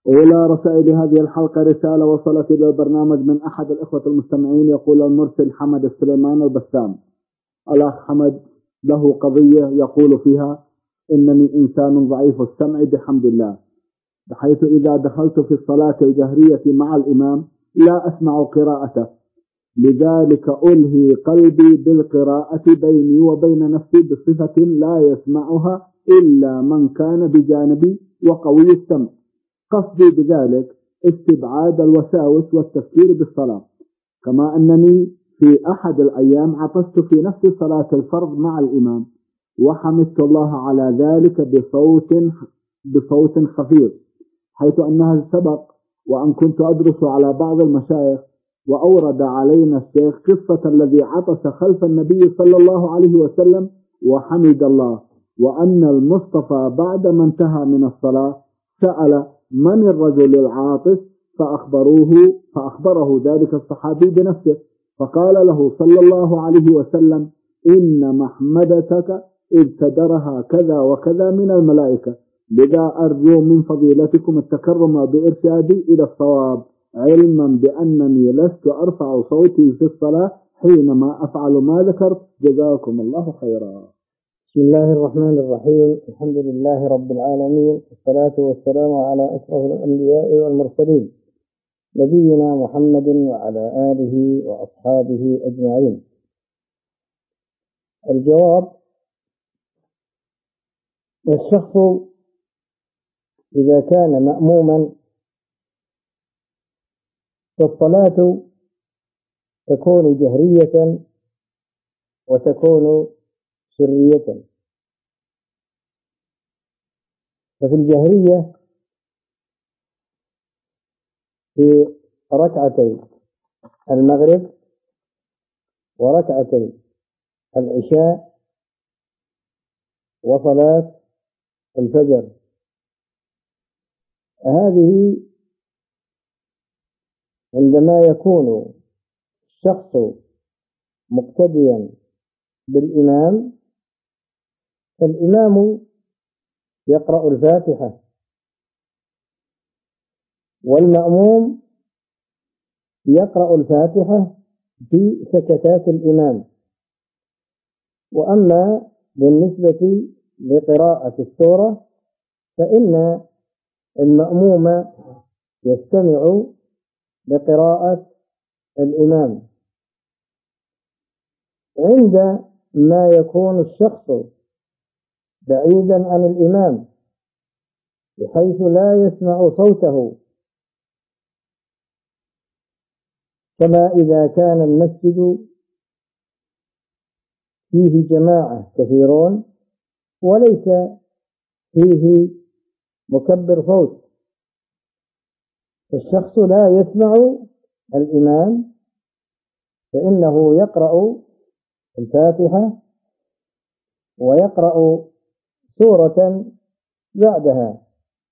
أولى رسائل هذه الحلقة رسالة وصلت إلى البرنامج من أحد الإخوة المستمعين، يقول المرسل حمد السليمان البسام. الأخ حمد له قضية يقول فيها: إنني إنسان ضعيف السمع بحمد الله، بحيث إذا دخلت في الصلاة الجهرية مع الإمام لا أسمع قراءته، لذلك ألهي قلبي بالقراءة بيني وبين نفسي بصفة لا يسمعها إلا من كان بجانبي وقوي السمع. قصدي بذلك استبعاد الوساوس والتفكير بالصلاة، كما أنني في أحد الأيام عطست في نفس صلاة الفرض مع الإمام، وحمدت الله على ذلك بصوت خفيف، حيث أنها سبق وأن كنت أدرس على بعض المشايخ، وأورد علينا الشيخ قصة الذي عطس خلف النبي صلى الله عليه وسلم وحمد الله، وأن المصطفى بعدما انتهى من الصلاة سأل من الرجل العاطس، فأخبره ذلك الصحابي بنفسه، فقال له صلى الله عليه وسلم: إن محمدتك ابتدرها كذا وكذا من الملائكة، لذا أرجو من فضيلتكم التكرم بإرشادي إلى الصواب، علما بأنني لست أرفع صوتي في الصلاة حينما أفعل ما ذكرت، جزاكم الله خيرا. بسم الله الرحمن الرحيم. الحمد لله رب العالمين، والصلاة والسلام على أشرف الأنبياء والمرسلين، نبينا محمد وعلى آله وأصحابه أجمعين. الجواب: الشخص إذا كان مأموما فالصلاة تكون جهرية وتكون سرية. ففي الجهرية في ركعتي المغرب وركعتي العشاء وصلاة الفجر، هذه عندما يكون الشخص مقتديا بالإمام فالإمام يقرأ الفاتحة، والمأموم يقرأ الفاتحة في سكتات الإمام. وأما بالنسبة لقراءة السورة فإن المأموم يستمع لقراءة الإمام. عندما يكون الشخص بعيدا عن الإمام بحيث لا يسمع صوته، كما إذا كان المسجد فيه جماعة كثيرون وليس فيه مكبر صوت، الشخص لا يسمع الإمام فإنه يقرأ الفاتحة ويقرأ سورة بعدها.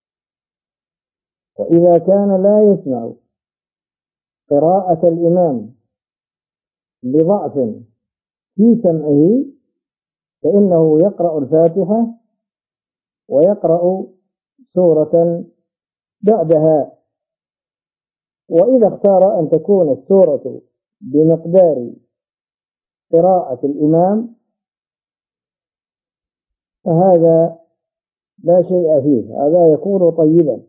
وإذا كان لا يسمع قراءة الإمام لضعف في سمعه فإنه يقرأ الفاتحة ويقرأ سورة بعدها. وإذا اختار أن تكون السورة بمقدار قراءة الإمام فهذا لا شيء فيه، هذا يكون طيبا.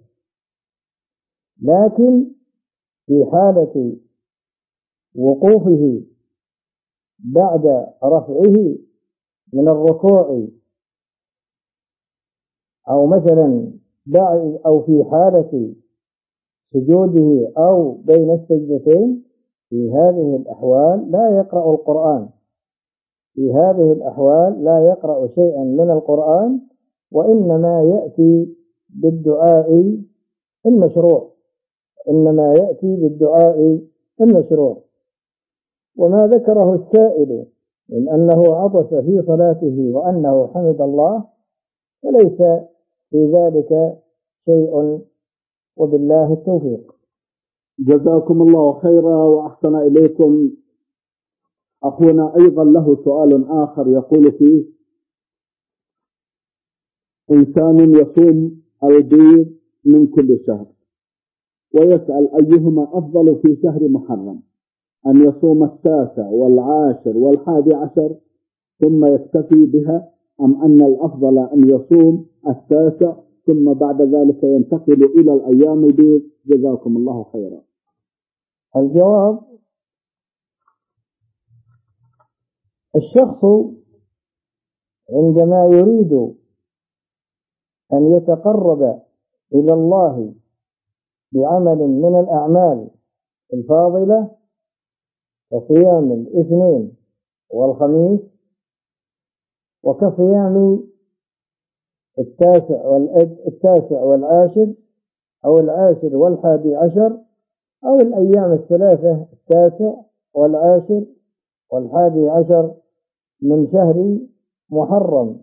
لكن في حالة وقوفه بعد رفعه من الركوع أو مثلا أو في حالة سجوده أو بين السجدتين، في هذه الأحوال لا يقرأ القرآن، في هذه الأحوال لا يقرأ شيئا من القرآن، وإنما يأتي بالدعاء المشروع، إنما يأتي بالدعاء المشروع. وما ذكره السائل من أنه عطس في صلاته وأنه حمد الله فليس في ذلك شيء، وبالله التوفيق. جزاكم الله خيرا وأحسن إليكم. أخونا أيضا له سؤال آخر يقول فيه: إنسان يصوم البيض من كل شهر ويسأل أيهما أفضل في شهر محرم، أن يصوم 9 و10 و11 ثم يكتفي بها، أم أن الأفضل أن يصوم 9 ثم بعد ذلك ينتقل إلى الأيام البيض؟ جزاكم الله خيرا. الجواب: الشخص عندما يريد أن يتقرب إلى الله بعمل من الأعمال الفاضلة كصيام الاثنين والخميس، وكصيام 9 والعاشر، أو 10 و11، أو الأيام 3 9 و10 و11 من شهر محرم،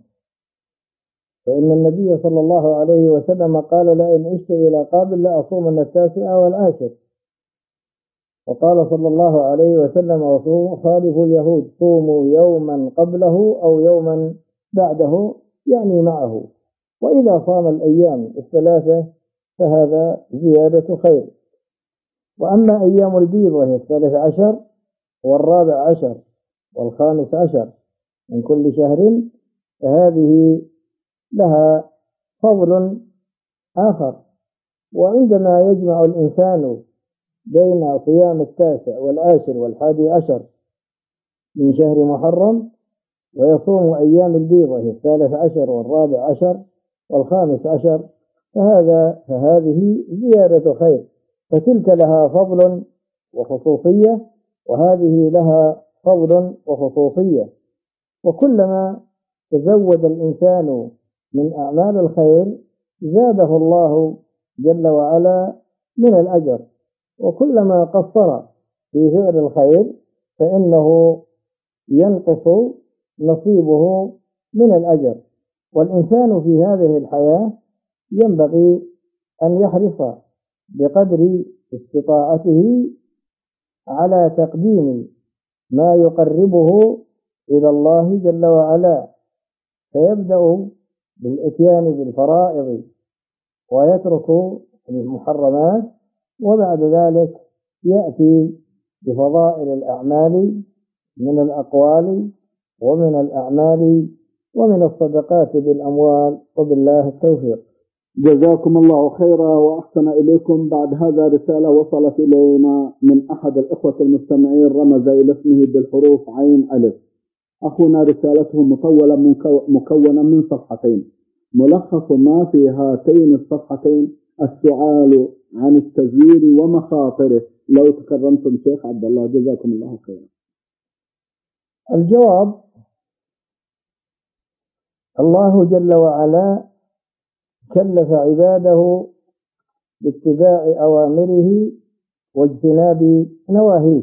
فإن النبي صلى الله عليه وسلم قال: لئن عشت إلى قابل لأصومن 9 و10. وقال صلى الله عليه وسلم: خالفوا اليهود، صوموا يوما قبله أو يوما بعده، يعني معه، وإذا صام الأيام 3 فهذا زيادة خير. وأما أيام البيض وهي 13 و14 و15 من كل شهر فهذه لها فضل آخر. وعندما يجمع الإنسان بين صيام 9 و10 و11 من شهر محرم ويصوم أيام البيض وهي 13 و14 و15 فهذه زيادة خير، فتلك لها فضل وخصوصية، وهذه لها فضل وخصوصية. وكلما تزود الإنسان من أعمال الخير زاده الله جل وعلا من الأجر، وكلما قصر في فعل الخير فإنه ينقص نصيبه من الأجر. والإنسان في هذه الحياة ينبغي أن يحرص بقدر استطاعته على تقديم ما يقربه إلى الله جل وعلا، فيبدأ بالإتيان بالفرائض ويترك المحرمات، وبعد ذلك يأتي بفضائل الأعمال من الأقوال ومن الأعمال ومن الصدقات بالأموال، وبالله التوفيق. جزاكم الله خيرا وأحسن إليكم. بعد هذا رسالة وصلت إلينا من أحد الإخوة المستمعين، رمز إلى اسمه بالحروف عين ألف. أخونا رسالته مطولة مكونة من صفحتين، ملخص ما في هاتين الصفحتين السؤال عن التزوير ومخاطره. لو تكرمتم شيخ عبد الله جزاكم الله خيرا. الجواب: الله جل وعلا كلف عباده باتباع أوامره واجتناب نواهيه،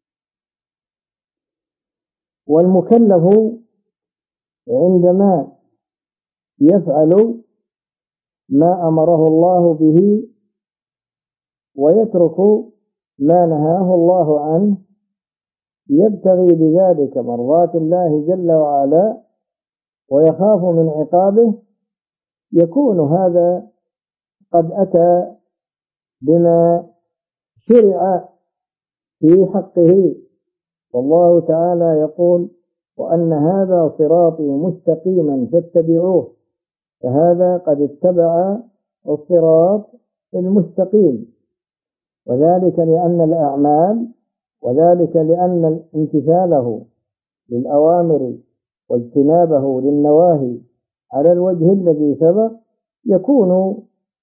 والمكلف عندما يفعل ما أمره الله به ويترك ما نهاه الله عنه يبتغي بذلك مرضات الله جل وعلا ويخاف من عقابه، يكون هذا قد أتى بما شرع في حقه. والله تعالى يقول: وأن هذا صراطي مستقيما فاتبعوه، فهذا قد اتبع الصراط المستقيم. وذلك لأن الأعمال، وذلك لأن امتثاله للأوامر واجتنابه للنواهي على الوجه الذي سبق يكون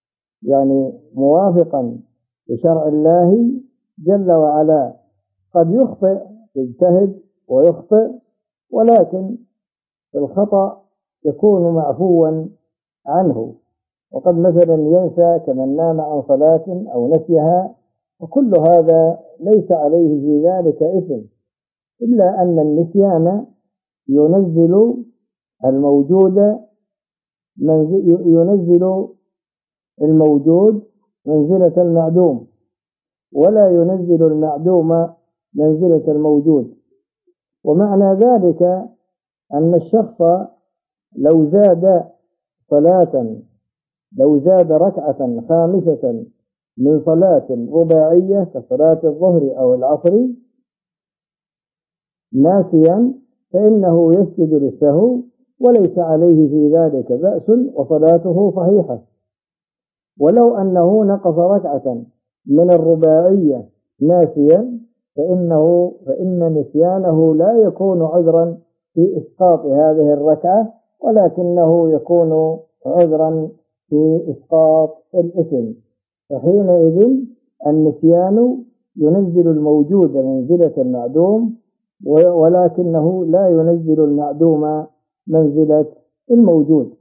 موافقا لشرع الله جل وعلا. قد يخطئ، يجتهد ويخطئ، ولكن الخطأ يكون معفوا عنه. وقد مثلا ينسى كمن نام عن صلاة أو نسيها، وكل هذا ليس عليه في ذلك إثم، إلا أن النسيان ينزل الموجود منزلة المعدوم، ولا ينزل المعدوم منزلة الموجود. ومعنى ذلك أن الشخص لو زاد صلاة، لو زاد ركعة خامسة من صلاة رباعية كصلاة الظهر أو العصر ناسيا فإنه يسجد للسهو وليس عليه في ذلك بأس وصلاته صحيحة. ولو أنه نقص ركعة من الرباعية ناسيا فإن نسيانه لا يكون عذرا في إسقاط هذه الركعة، ولكنه يكون عذرا في إسقاط الإثم. فحينئذ النسيان ينزل الموجود منزلة المعدوم، ولكنه لا ينزل المعدوم منزلة الموجود.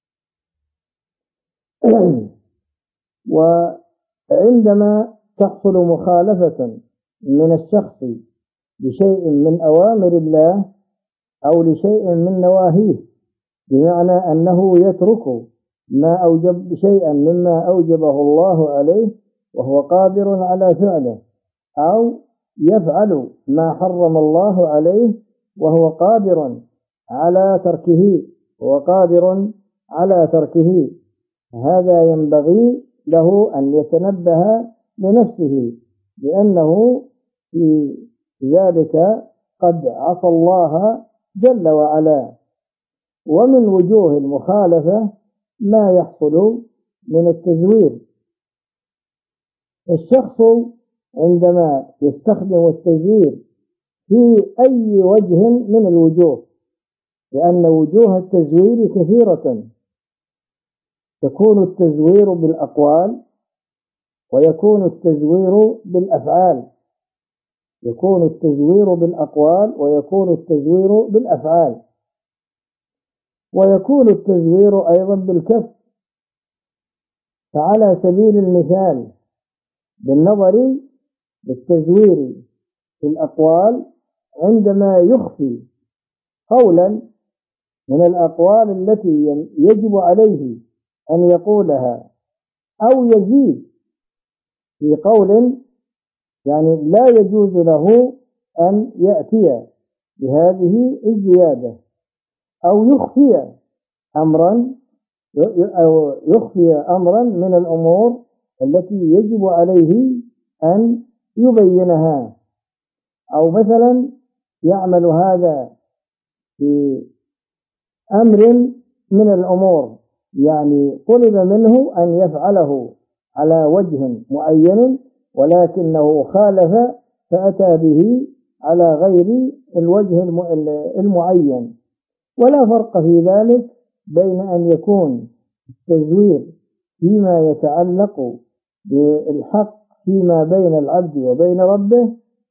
وعندما تحصل مخالفة من الشخص لشيء من أوامر الله أو لشيء من نواهيه، بمعنى أنه يترك ما أوجب شيئا مما أوجبه الله عليه وهو قادر على فعله، أو يفعل ما حرم الله عليه وهو قادر على تركه هذا ينبغي له أن يتنبه لنفسه، لأنه في ذلك قد عصى الله جل وعلا. ومن وجوه المخالفة ما يحصل من التزوير. الشخص عندما يستخدم التزوير في أي وجه من الوجوه، لأن وجوه التزوير كثيرة، يكون التزوير بالأقوال ويكون التزوير بالأفعال، ويكون التزوير أيضا بالكف. فعلى سبيل المثال بالنظر للتزوير في الأقوال، عندما يخفي قولا من الأقوال التي يجب عليه أن يقولها، أو يزيد في قول يعني لا يجوز له أن يأتي بهذه الزيادة، أو يخفي أمرا من الأمور التي يجب عليه أن يبينها، أو مثلا يعمل هذا في أمر من الأمور يعني طلب منه أن يفعله على وجه معين، ولكنه خالف فأتى به على غير الوجه المعين. ولا فرق في ذلك بين أن يكون التزوير فيما يتعلق بالحق فيما بين العبد وبين ربه،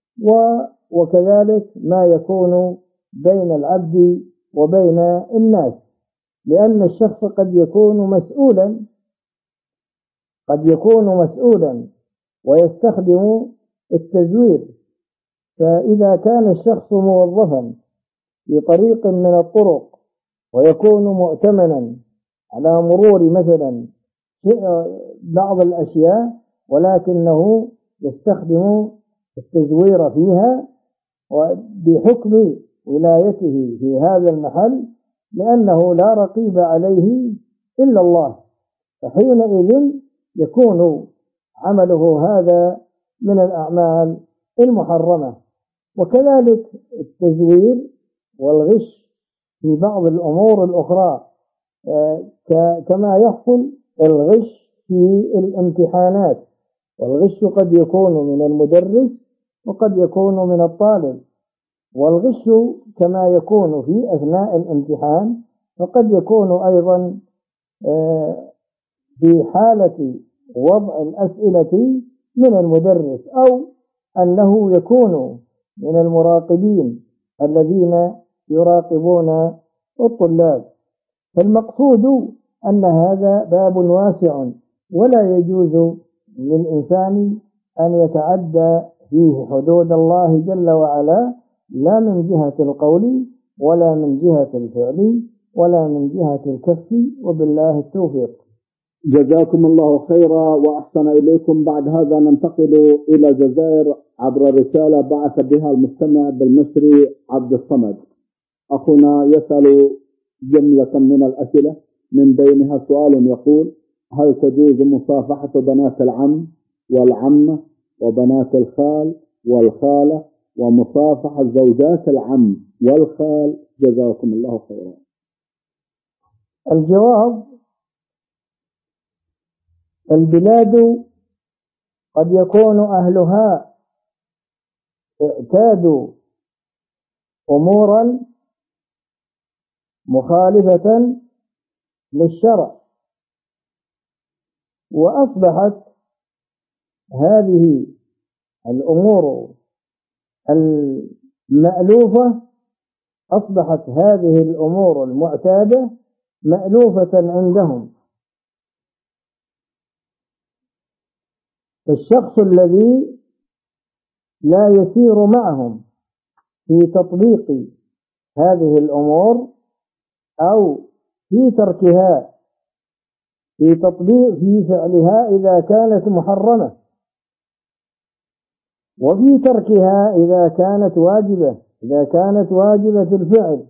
وكذلك ما يكون بين العبد وبين الناس، لأن الشخص قد يكون مسؤولا ويستخدم التزوير. فإذا كان الشخص موظفا في طريق من الطرق ويكون مؤتمنا على مرور مثلا بعض الأشياء، ولكنه يستخدم التزوير فيها وبحكم ولايته في هذا المحل، لأنه لا رقيب عليه إلا الله، فحينئذ يكون عمله هذا من الأعمال المحرمة. وكذلك التزوير والغش في بعض الأمور الأخرى، كما يحصل الغش في الامتحانات، والغش قد يكون من المدرس وقد يكون من الطالب. والغش كما يكون في أثناء الامتحان، فقد يكون أيضا في حالة وضع الأسئلة من المدرس، أو أنه يكون من المراقبين الذين يراقبون الطلاب. فالمقصود أن هذا باب واسع، ولا يجوز للإنسان أن يتعدى فيه حدود الله جل وعلا، لا من جهة القول ولا من جهة الفعل ولا من جهة الكف. وبالله التوفيق. جزاكم الله خيرا وأحسن إليكم. بعد هذا ننتقل إلى الجزائر عبر رسالة بعث بها المستمع بالمصري عبد الصمد. أخونا يسأل جملة من الأسئلة، من بينها سؤال يقول: هل تجوز مصافحة بنات العم والعمة وبنات الخال والخالة ومصافحة زوجات العم والخال. جزاكم الله خيرا. الجواب: البلاد قد يكون أهلها اعتادوا أمورا مخالفة للشرع، وأصبحت هذه الأمور المألوفة، أصبحت هذه الأمور المعتادة مألوفة عندهم. الشخص الذي لا يسير معهم في تطبيق هذه الأمور أو في تركها، في فعلها إذا كانت محرمة، وفي تركها إذا كانت واجبة الفعل،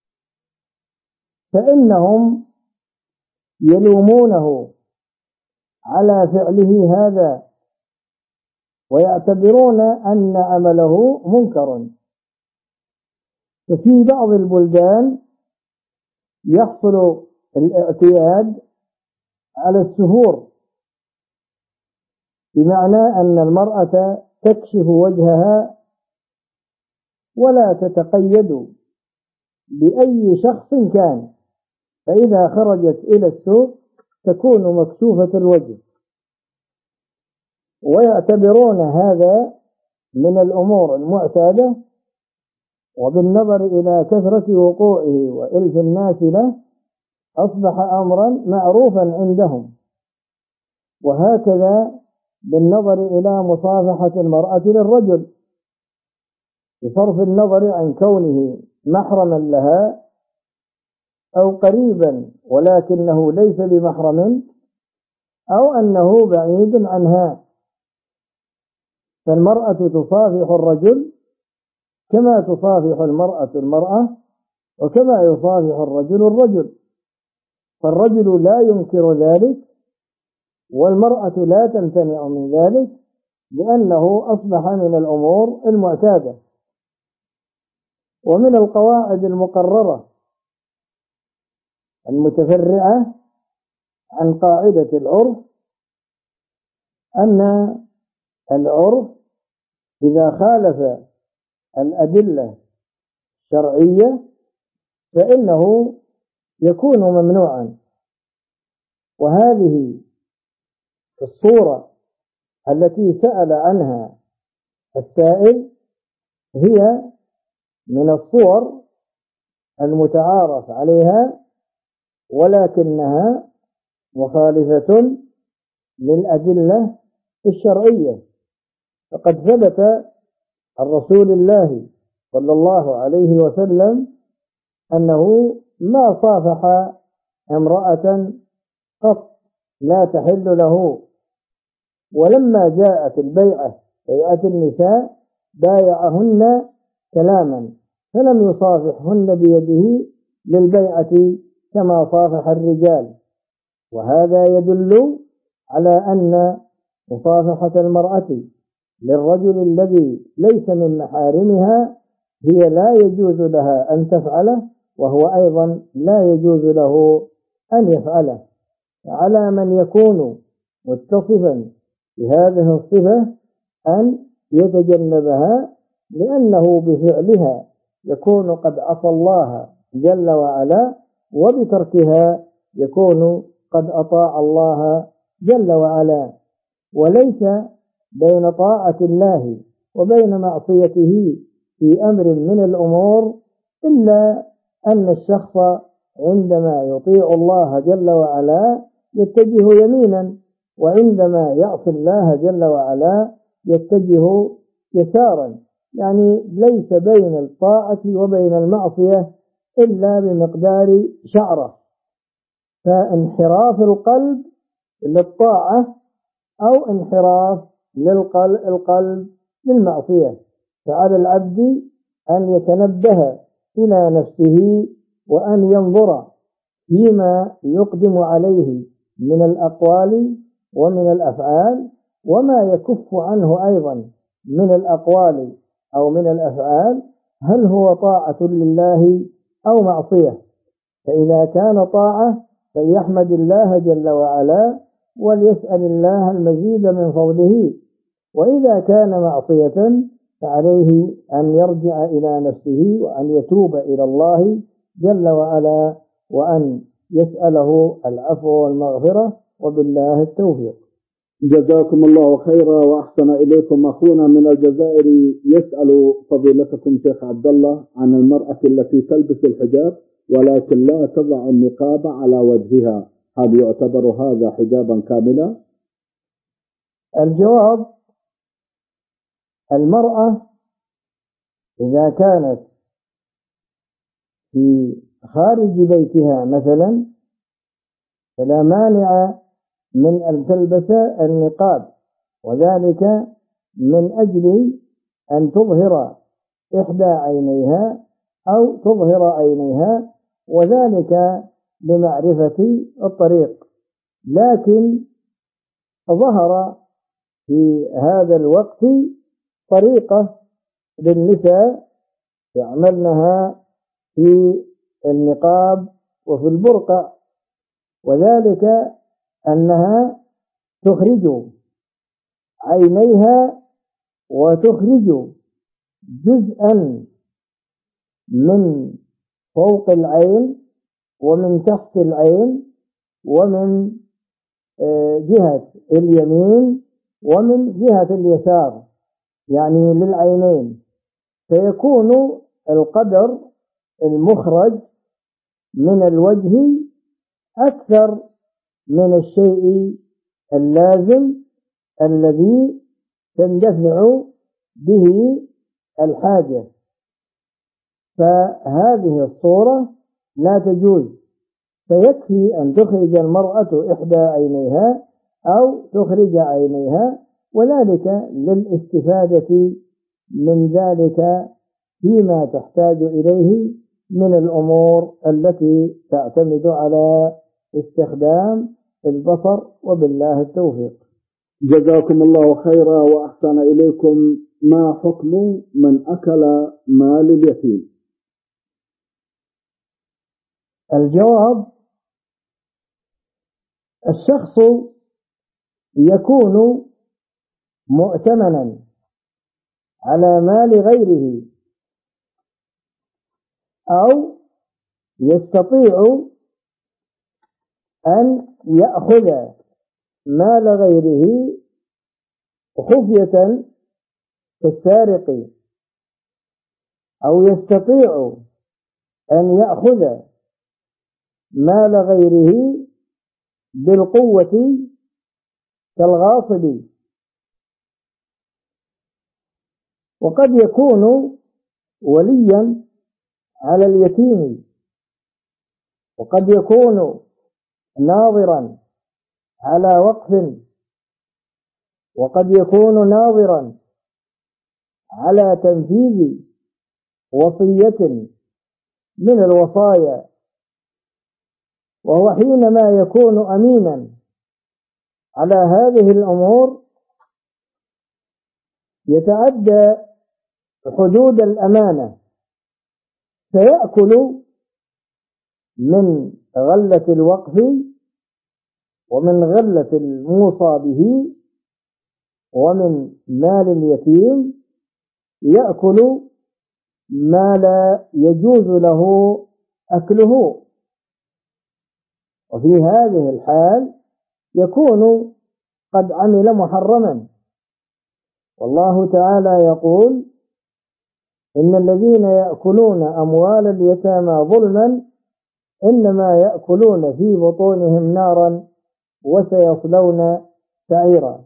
فإنهم يلومونه على فعله هذا ويعتبرون أن عمله منكر. ففي بعض البلدان يحصل الاعتياد على السفور، بمعنى أن المرأة تكشف وجهها ولا تتقيد بأي شخص كان، فإذا خرجت إلى السوق تكون مكشوفة الوجه، ويعتبرون هذا من الأمور المعتادة، وبالنظر إلى كثرة وقوعه وإلف الناس له أصبح أمرا معروفا عندهم. وهكذا بالنظر إلى مصافحة المرأة للرجل، بصرف النظر عن كونه محرما لها أو قريبا ولكنه ليس بمحرم، أو أنه بعيد عنها، فالمرأة تصافح الرجل كما تصافح المرأة، وكما يصافح الرجل. فالرجل لا ينكر ذلك، والمرأة لا تمتنع من ذلك، لأنه أصبح من الأمور المعتادة. ومن القواعد المقررة المتفرعة عن قاعدة العرف أن العرف إذا خالف الأدلة الشرعية فإنه يكون ممنوعا. وهذه الصورة التي سأل عنها السائل هي من الصور المتعارف عليها، ولكنها مخالفة للأدلة الشرعية. فقد ثبت عن رسول الله صلى الله عليه وسلم أنه ما صافح امرأة قط لا تحل له، ولما جاءت البيعة بيعة النساء بايعهن كلاما، فلم يصافحهن بيده للبيعة كما صافح الرجال. وهذا يدل على أن مصافحة المرأة للرجل الذي ليس من محارمها هي لا يجوز لها أن تفعله، وهو أيضا لا يجوز له أن يفعله. على من يكون متصفا بهذه الصفة أن يتجنبها، لأنه بفعلها يكون قد عصى الله جل وعلا، وبتركها يكون قد أطاع الله جل وعلا. وليس بين طاعة الله وبين معصيته في أمر من الأمور إلا أن الشخص عندما يطيع الله جل وعلا يتجه يمينا، وعندما يعصي الله جل وعلا يتجه يسارا. يعني ليس بين الطاعة وبين المعصية إلا بمقدار شعرة. فانحراف القلب للطاعة أو انحراف القلب للمعصية، فعلى العبد أن يتنبه إلى نفسه وأن ينظر فيما يقدم عليه من الأقوال ومن الأفعال، وما يكف عنه أيضا من الأقوال أو من الأفعال، هل هو طاعة لله أو معصية؟ فإذا كان طاعة فليحمد الله جل وعلا وليسأل الله المزيد من فضله، وإذا كان معصية فعليه أن يرجع إلى نفسه وأن يتوب إلى الله جل وعلا وأن يسأله العفو والمغفرة، وبالله التوفيق. جزاكم الله خيرا وأحسن إليكم. أخونا من الجزائر يسأل فضيلتكم شيخ عبد الله عن المرأة التي تلبس الحجاب ولكن لا تضع النقاب على وجهها، هل يعتبر هذا حجابا كاملا؟ الجواب: المرأة إذا كانت في خارج بيتها مثلا فلا مانع من أن تلبس النقاب، وذلك من أجل أن تظهر إحدى عينيها أو تظهر عينيها، وذلك لمعرفة الطريق. لكن ظهر في هذا الوقت طريقة للنساء يعملنها في النقاب وفي البرقع، وذلك أنها تخرج عينيها وتخرج جزءا من فوق العين ومن تحت العين ومن جهة اليمين ومن جهة اليسار، يعني للعينين، فيكون القدر المخرج من الوجه أكثر من الشيء اللازم الذي تندفع به الحاجة، فهذه الصورة لا تجوز، فيكفي أن تخرج المرأة إحدى عينيها أو تخرج عينيها، وذلك للاستفادة من ذلك فيما تحتاج إليه من الأمور التي تعتمد على استخدام البصر، وبالله التوفيق. جزاكم الله خيرا وأحسن إليكم. ما حكم من أكل مال اليتيم؟ الجواب: الشخص يكون مؤتمنا على مال غيره أو يستطيع أن يأخذ مال غيره خفية كالسارق، أو يستطيع أن يأخذ مال غيره بالقوة كالغاصب، وقد يكون وليا على اليتيم، وقد يكون ناظرا على وقف، وقد يكون ناظرا على تنفيذ وصية من الوصايا، وهو حينما يكون أمينا على هذه الأمور يتعدى حدود الأمانة، فيأكل من غلة الوقف ومن غلة الموصى به ومن مال اليتيم، يأكل ما لا يجوز له أكله، وفي هذه الحال يكون قد عمل محرما. والله تعالى يقول: إن الذين يأكلون أموال اليتامى ظلما إنما يأكلون في بطونهم نارا وسيصلون سعيرا.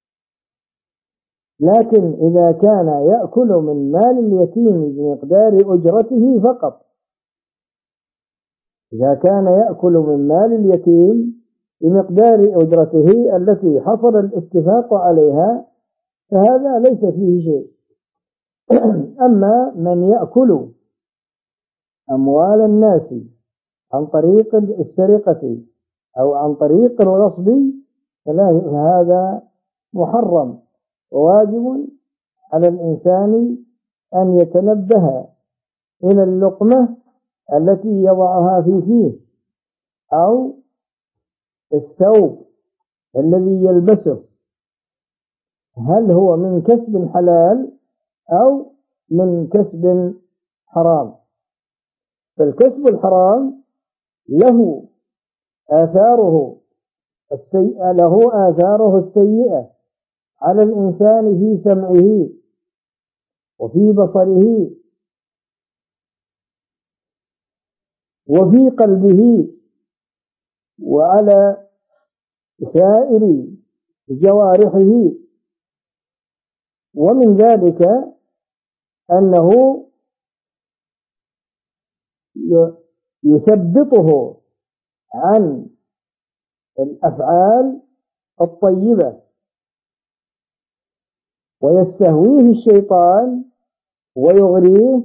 لكن إذا كان يأكل من مال اليتيم بمقدار أجرته فقط، إذا كان يأكل من مال اليتيم بمقدار أجرته التي حصل الاتفاق عليها فهذا ليس فيه شيء. أما من يأكل أموال الناس عن طريق السرقة أو عن طريق الغصب فهذا محرم، وواجب على الإنسان أن يتنبه إلى اللقمة التي يضعها في فيه أو الثوب الذي يلبسه، هل هو من كسب حلال أو من كسب حرام. فالكسب الحرام له آثاره السيئة على الإنسان في سمعه وفي بصره وفي قلبه وعلى سائر جوارحه. ومن ذلك أنه يثبطه عن الأفعال الطيبة، ويستهويه الشيطان ويغريه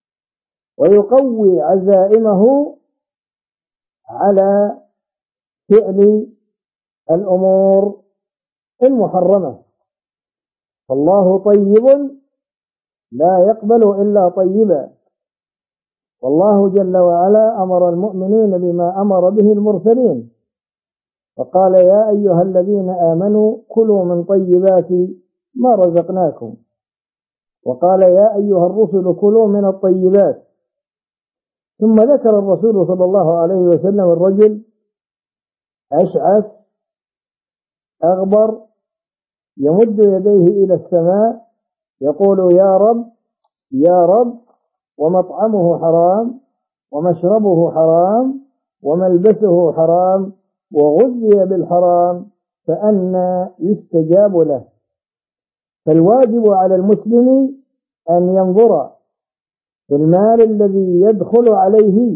ويقوي عزائمه على فعل الأمور المحرمة. فالله طيب لا يقبل إلا طيبا، والله جل وعلا أمر المؤمنين بما أمر به المرسلين، فقال يا أيها الذين آمنوا كلوا من طيبات ما رزقناكم، وقال يا أيها الرسل كلوا من الطيبات. ثم ذكر الرسول صلى الله عليه وسلم الرجل أشعث أغبر يمد يديه إلى السماء يقول يا رب يا رب، ومطعمه حرام ومشربه حرام وملبسه حرام وغذي بالحرام، فأنى يستجاب له. فالواجب على المسلم أن ينظر في المال الذي يدخل عليه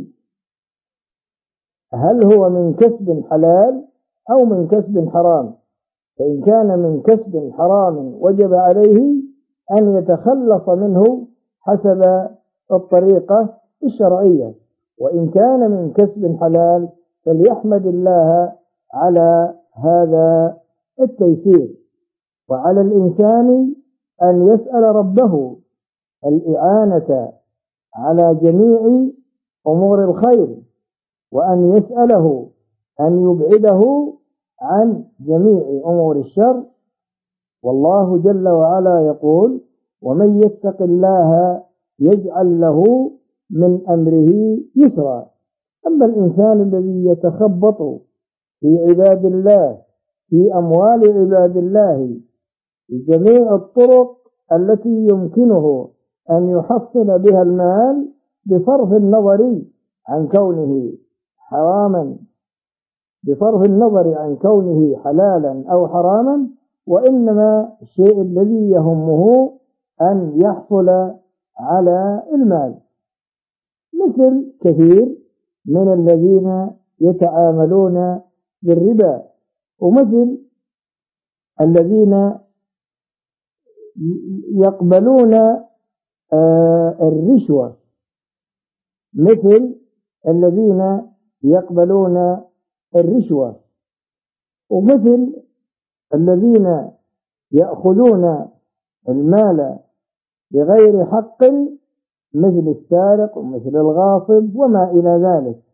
هل هو من كسب حلال أو من كسب حرام. فإن كان من كسب حرام وجب عليه أن يتخلص منه حسب الطريقة الشرعية، وإن كان من كسب حلال فليحمد الله على هذا التيسير. وعلى الإنسان أن يسأل ربه الإعانة على جميع أمور الخير، وأن يسأله أن يبعده عن جميع أمور الشر. والله جل وعلا يقول ومن يتق الله يجعل له من أمره يسرا. أما الإنسان الذي يتخبط في عباد الله في أموال عباد الله بجميع الطرق التي يمكنه أن يحصل بها المال بصرف النظر عن كونه حراما، بصرف النظر عن كونه حلالا أو حراما، وإنما الشيء الذي يهمه أن يحصل على المال، مثل كثير من الذين يتعاملون بالربا، ومثل الذين يقبلون الرشوة، مثل الذين يقبلون الرشوة، ومثل الذين يأخذون المال بغير حق، مثل السارق ومثل الغاصب وما إلى ذلك.